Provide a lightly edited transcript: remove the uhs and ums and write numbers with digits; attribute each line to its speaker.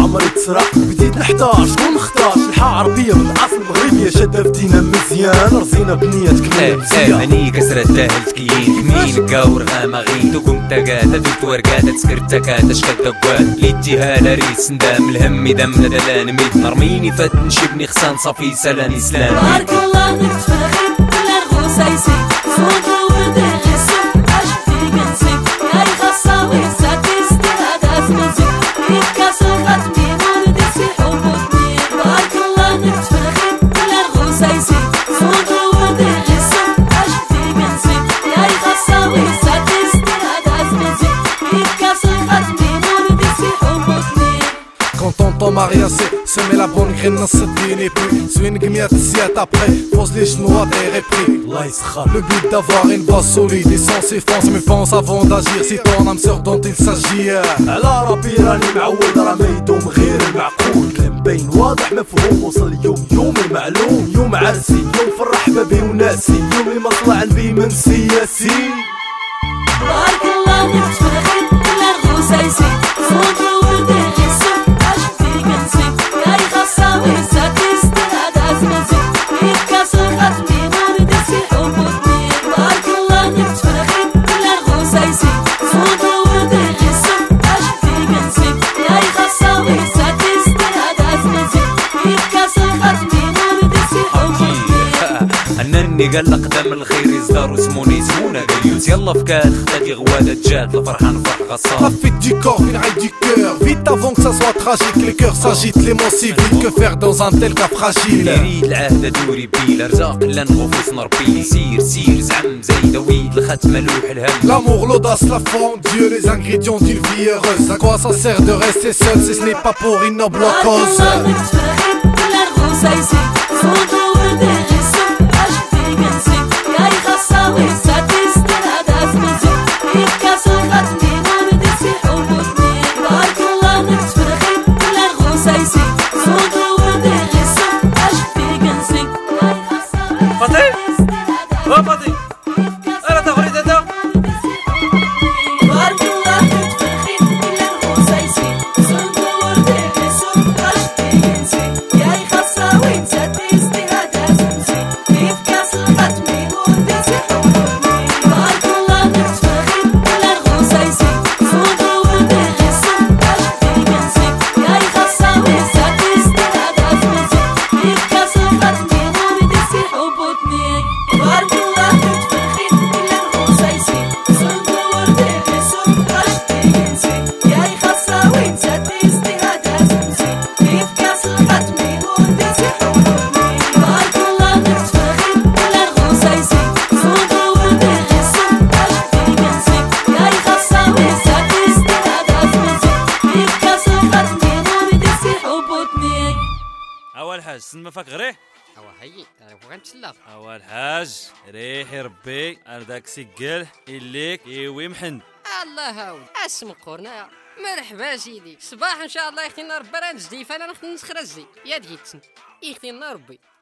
Speaker 1: عمري تسرق بديت نحتار شكون نختار شلحة عربية من اصل مغربية شادة فدينا مزيان رزينا بنية تكمل مزيان
Speaker 2: ماني كسرت تاهل تكيين كمين كاور غامغين دوكم تاكاتا دوت ورقاتا تسكرت تاكاتا شكاتا قواد ليتيها ريس ندام الهم دم ندلان ميد نرميني فات نشبني خسان صافي سلاني سلام
Speaker 3: بارك الله نتفاخر الغوصة يسيب صوتو ودي غسم عشتي قنسي يا يخصا ويساتيستي هذا اسمزي يتكاسر ختمي وردي سيحو بطني بارك الله نتفاخر الغوصة يسيب صوتو ودي غسم عشتي قنسي يا يخصا ويساتيستي هذا اسمزي يتكاسر ختمي وردي سيحو بطني
Speaker 1: Quand tonton Maria semer la bonne graine dans cette vie n'est plus suis une guimette siette après pose les genoux à terre et prie le but d'avoir une base solide et sans s'effoncer mais pense avant d'agir si ton âme sœur dont il s'agit على ربي راني معود راه ما يدوم غير المعقول كلام باين واضح مفهوم وصل يوم المعلوم يوم عرسي يوم فرح بابي وناسي يوم اللي ما طلع نبي من سياسي
Speaker 3: بارك الله نتفاخر الغوصة يسيب صوتو ودي غسم عشتي قنسي يا يخصا ويساتيستي هذا اسمزي يتكاسر ختمي وردي سيحو بطني بارك الله نتفاخر الغوصة يسيب صوتو ودي غسم عشتي قنسي يا يخصا ويساتيستي هذا اسمزي يتكاسر ختمي وردي سيحو بطني
Speaker 2: انني قلق دم الخير يصدر وسموني زمونه قليوس يلا فكات خدادي غواده جات الفرحان فرح غصار
Speaker 1: Profite du corps, une raille du cœur. Vite avant que ça soit tragique, les cœurs s'agitent, les mots si vite. Que faire dans un tel cas fragile?
Speaker 2: يريد العهد دوري بيل ارزاق لا نغوص نربي سير زعم زي دويد الختمه لوح الهم
Speaker 1: L'amour, l'audace, la foi en Dieu, les ingrédients d'une vie heureuse. À quoi ça sert de rester seul si ce n'est pas pour une noble cause?
Speaker 3: بارك الله نتفاخر الغوصة يسيب صوتو ودي غسم عشتي قنسي يا يخصا ويساتيستي هذا اسمزي يتكاسر ختمي وردي سيحو بطني بارك الله نتفاخر الغوصة يسيب صوتو ودي غسم عشتي قنسي يا يخصا ويساتيستي هذا
Speaker 2: فاطي انا تغريد هذا
Speaker 3: بارك الله نتفاخر الغوصة يسيب صوتو ودي غسم عشتي قنسي يا يخصا ويساتيستي هذا اسمزي يتكاسر ختمي وردي سيحو بطني بارك الله نتفاخر الغوصة يسيب صوتو ودي غسم عشتي قنسي يا يخصا ويساتيستي هذا اسمزي يتكاسر ختمي وردي سيحو بطني بارك الله نتفاخر الغوصة يسيب صوتو ودي غسم عشتي قنسي يا يخصا ويساتيستي هذا اسمزي يتكاسر ختمي وردي سيحو بطني بارك الله نتفاخر الغوصة يسيب صوتو ودي غسم عشتي قنسي يا يخصا ويساتيستي هذا اسمزي يتكاسر ختمي وردي سيحو بطني
Speaker 2: اول حاج سلمى فاك غريح
Speaker 4: هي انا غنتسلى
Speaker 2: اول حاج ريحي ربي انا داك سكل اليك ايوي محن
Speaker 4: الله هاود اسم قرنا مرحبا سيدي صباح ان شاء الله يختينا ربي راه نزدي فانا نخرج يا ديتسن يختينا ربي